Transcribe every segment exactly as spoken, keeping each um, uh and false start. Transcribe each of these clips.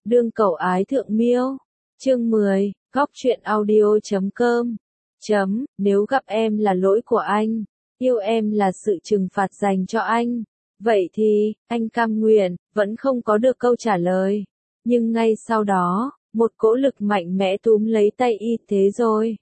Đương cầu ái thượng miêu. Chương mười, góc truyện audio chấm com. Chấm, nếu gặp em là lỗi của anh, yêu em là sự trừng phạt dành cho anh. Vậy thì, anh cam nguyện, vẫn không có được câu trả lời. Nhưng ngay sau đó, một cỗ lực mạnh mẽ túm lấy tay y thế rồi.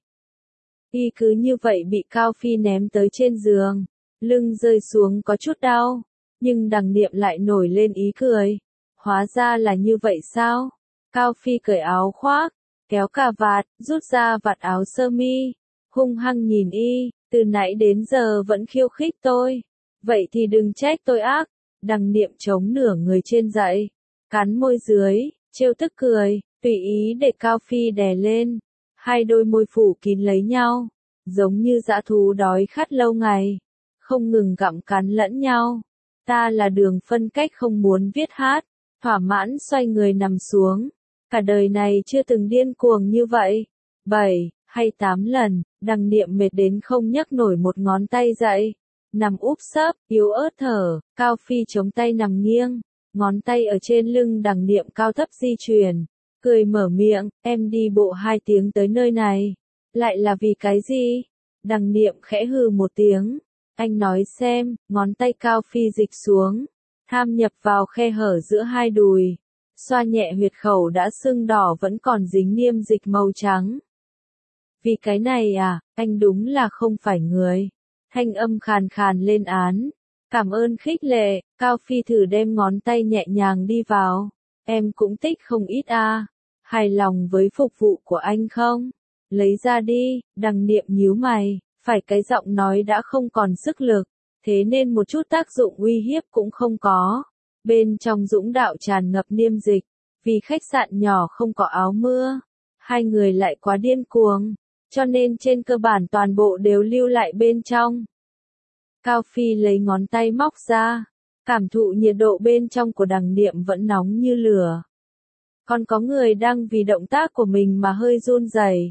Y cứ như vậy bị Cao Phi ném tới trên giường, lưng rơi xuống có chút đau, nhưng đằng niệm lại nổi lên ý cười. Hóa ra là như vậy sao? Cao Phi cởi áo khoác, kéo cà vạt, rút ra vạt áo sơ mi, hung hăng nhìn y, từ nãy đến giờ vẫn khiêu khích tôi. Vậy thì đừng trách tôi ác. Đằng niệm chống nửa người trên dậy, cắn môi dưới, trêu tức cười, tùy ý để Cao Phi đè lên. Hai đôi môi phủ kín lấy nhau, giống như dã thú đói khát lâu ngày, không ngừng gặm cắn lẫn nhau. Ta là Đường phân cách không muốn viết hát, thỏa mãn xoay người nằm xuống. Cả đời này chưa từng điên cuồng như vậy. Bảy, hay tám lần, đằng niệm mệt đến không nhấc nổi một ngón tay dậy. Nằm úp sấp, yếu ớt thở, Cao Phi chống tay nằm nghiêng, ngón tay ở trên lưng đằng niệm cao thấp di chuyển. Cười mở miệng, em đi bộ hai tiếng tới nơi này. Lại là vì cái gì? Đằng niệm khẽ hừ một tiếng. Anh nói xem, ngón tay Cao Phi dịch xuống, tham nhập vào khe hở giữa hai đùi. Xoa nhẹ huyệt khẩu đã sưng đỏ vẫn còn dính niêm dịch màu trắng. Vì cái này à, anh đúng là không phải người. Thanh âm khàn khàn lên án. Cảm ơn khích lệ, Cao Phi thử đem ngón tay nhẹ nhàng đi vào. Em cũng thích không ít à. Hài lòng với phục vụ của anh không? Lấy ra đi, đằng niệm nhíu mày, phải cái giọng nói đã không còn sức lực, thế nên một chút tác dụng uy hiếp cũng không có. Bên trong dũng đạo tràn ngập niêm dịch, vì khách sạn nhỏ không có áo mưa, hai người lại quá điên cuồng, cho nên trên cơ bản toàn bộ đều lưu lại bên trong. Cao Phi lấy ngón tay móc ra, cảm thụ nhiệt độ bên trong của đằng niệm vẫn nóng như lửa. Còn có người đang vì động tác của mình mà hơi run rẩy.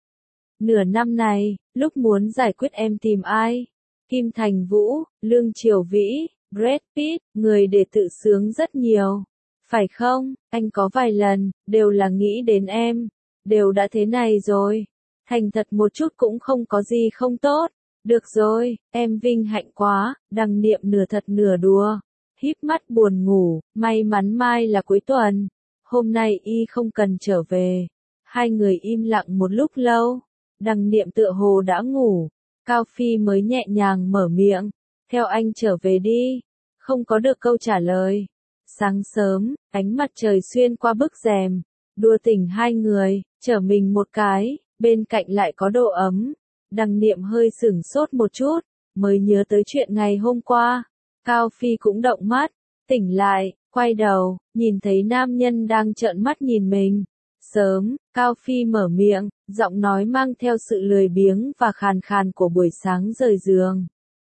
Nửa năm này, lúc muốn giải quyết em tìm ai? Kim Thành Vũ, Lương Triều Vĩ, Brad Pitt, người để tự sướng rất nhiều. Phải không? Anh có vài lần, đều là nghĩ đến em. Đều đã thế này rồi. Thành thật một chút cũng không có gì không tốt. Được rồi, em vinh hạnh quá, đằng niệm nửa thật nửa đùa. Híp mắt buồn ngủ, may mắn mai là cuối tuần. Hôm nay y không cần trở về. Hai người im lặng một lúc lâu. Đằng niệm tựa hồ đã ngủ. Cao Phi mới nhẹ nhàng mở miệng. Theo anh trở về đi. Không có được câu trả lời. Sáng sớm, ánh mặt trời xuyên qua bức rèm. Đùa tỉnh hai người, chở mình một cái. Bên cạnh lại có độ ấm. Đằng niệm hơi sửng sốt một chút. Mới nhớ tới chuyện ngày hôm qua. Cao Phi cũng động mắt. Tỉnh lại, quay đầu, nhìn thấy nam nhân đang trợn mắt nhìn mình. Sớm, Cao Phi mở miệng, giọng nói mang theo sự lười biếng và khàn khàn của buổi sáng rời giường.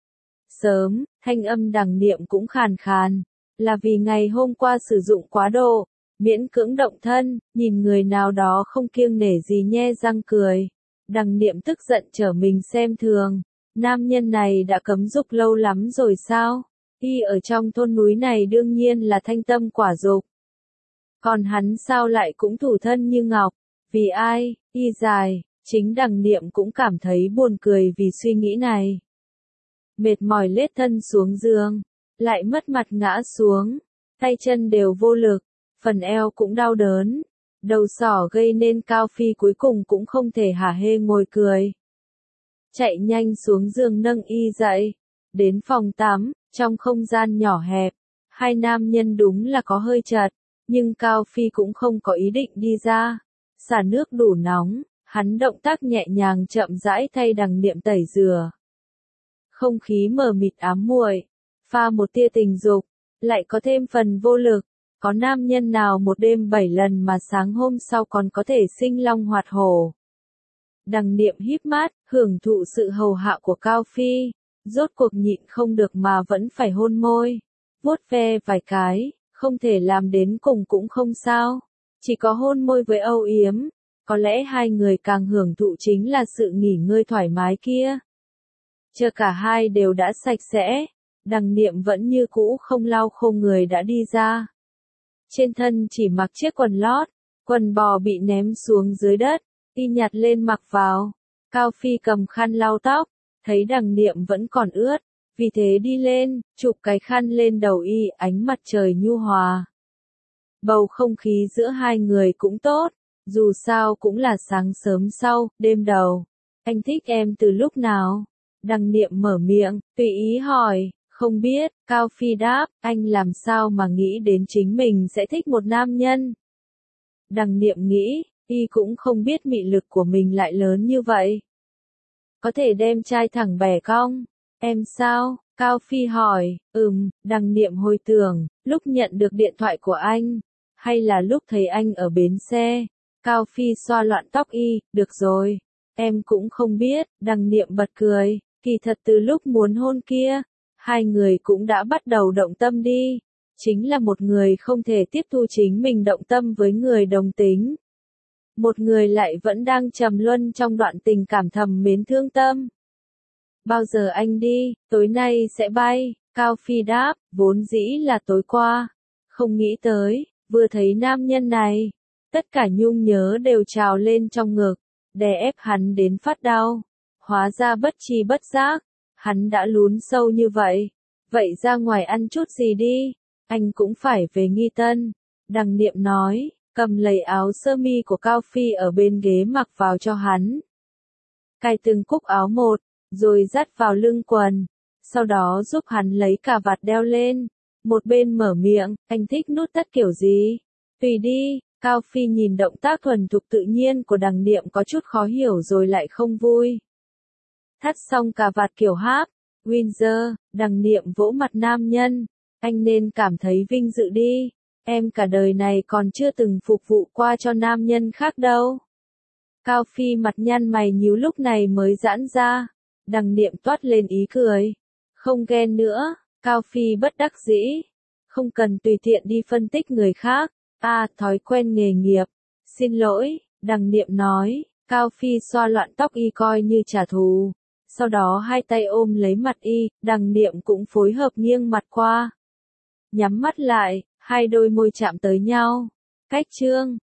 Sớm, thanh âm đằng niệm cũng khàn khàn, là vì ngày hôm qua sử dụng quá độ, miễn cưỡng động thân, nhìn người nào đó không kiêng nể gì nhe răng cười. Đằng niệm tức giận trở mình xem thường, nam nhân này đã cấm dục lâu lắm rồi sao? Y ở trong thôn núi này đương nhiên là thanh tâm quả dục. Còn hắn sao lại cũng thủ thân như ngọc? Vì ai? Y dài, chính đằng niệm cũng cảm thấy buồn cười vì suy nghĩ này. Mệt mỏi lết thân xuống giường, lại mất mặt ngã xuống, tay chân đều vô lực, phần eo cũng đau đớn, đầu sỏ gây nên Cao Phi cuối cùng cũng không thể hả hê ngồi cười. Chạy nhanh xuống giường nâng y dậy, đến phòng tắm, trong không gian nhỏ hẹp, hai nam nhân đúng là có hơi chật. Nhưng Cao Phi cũng không có ý định đi ra. Xả nước đủ nóng, hắn động tác nhẹ nhàng chậm rãi thay đằng niệm tẩy rửa. Không khí mờ mịt ám muội, pha một tia tình dục, lại có thêm phần vô lực. Có nam nhân nào một đêm bảy lần mà sáng hôm sau còn có thể sinh long hoạt hổ. Đằng niệm híp mắt, hưởng thụ sự hầu hạ của Cao Phi, rốt cuộc nhịn không được mà vẫn phải hôn môi, vuốt ve vài cái. Không thể làm đến cùng cũng không sao. Chỉ có hôn môi với âu yếm. Có lẽ hai người càng hưởng thụ chính là sự nghỉ ngơi thoải mái kia. Chờ cả hai đều đã sạch sẽ. Đằng niệm vẫn như cũ không lau khô người đã đi ra. trên thân chỉ mặc chiếc quần lót, quần bò bị ném xuống dưới đất, y nhặt lên mặc vào. Cao Phi cầm khăn lau tóc, thấy Đằng Niệm vẫn còn ướt, vì thế đi lên, chụp cái khăn lên đầu y, ánh mặt trời nhu hòa. Bầu không khí giữa hai người cũng tốt, dù sao cũng là sáng sớm sau, đêm đầu. Anh thích em từ lúc nào? Đằng Niệm mở miệng, tùy ý hỏi, không biết, Cao Phi đáp, anh làm sao mà nghĩ đến chính mình sẽ thích một nam nhân? Đằng Niệm nghĩ, y cũng không biết mị lực của mình lại lớn như vậy. Có thể đem trai thẳng bẻ cong, em sao? Cao Phi hỏi, ừm, Đằng Niệm hồi tưởng, lúc nhận được điện thoại của anh, hay là lúc thấy anh ở bến xe. Cao Phi xoa loạn tóc y, được rồi, em cũng không biết. Đằng Niệm bật cười, kỳ thật từ lúc muốn hôn kia, hai người cũng đã bắt đầu động tâm đi. Chính là một người không thể tiếp thu chính mình động tâm với người đồng tính. Một người lại vẫn đang trầm luân trong đoạn tình cảm thầm mến thương tâm. Bao giờ anh đi? Tối nay sẽ bay. Cao Phi đáp, vốn dĩ là tối qua. Không nghĩ tới, vừa thấy nam nhân này, tất cả nhung nhớ đều trào lên trong ngực, đè ép hắn đến phát đau. Hóa ra bất tri bất giác, hắn đã lún sâu như vậy. Vậy ra ngoài ăn chút gì đi, anh cũng phải về Nghi Tân. Đằng Niệm nói, cầm lấy áo sơ mi của Cao Phi ở bên ghế mặc vào cho hắn. Cài từng cúc áo một, rồi dắt vào lưng quần. Sau đó giúp hắn lấy cà vạt đeo lên. Một bên mở miệng, anh thích nút thắt kiểu gì? Tùy đi. Cao Phi nhìn động tác thuần thục tự nhiên của Đằng Niệm có chút khó hiểu rồi lại không vui. Thắt xong cà vạt kiểu háp, Windsor, Đằng Niệm vỗ mặt nam nhân. Anh nên cảm thấy vinh dự đi. Em cả đời này còn chưa từng phục vụ qua cho nam nhân khác đâu. Cao Phi mặt nhăn mày nhíu lúc này mới giãn ra. Đằng Niệm toát lên ý cười. Không ghen nữa. Cao Phi bất đắc dĩ. Không cần tùy tiện đi phân tích người khác. À, thói quen nghề nghiệp. Xin lỗi, Đằng Niệm nói. Cao Phi xoa loạn tóc y coi như trả thù. Sau đó hai tay ôm lấy mặt y, Đằng Niệm cũng phối hợp nghiêng mặt qua. Nhắm mắt lại, hai đôi môi chạm tới nhau. Cách chương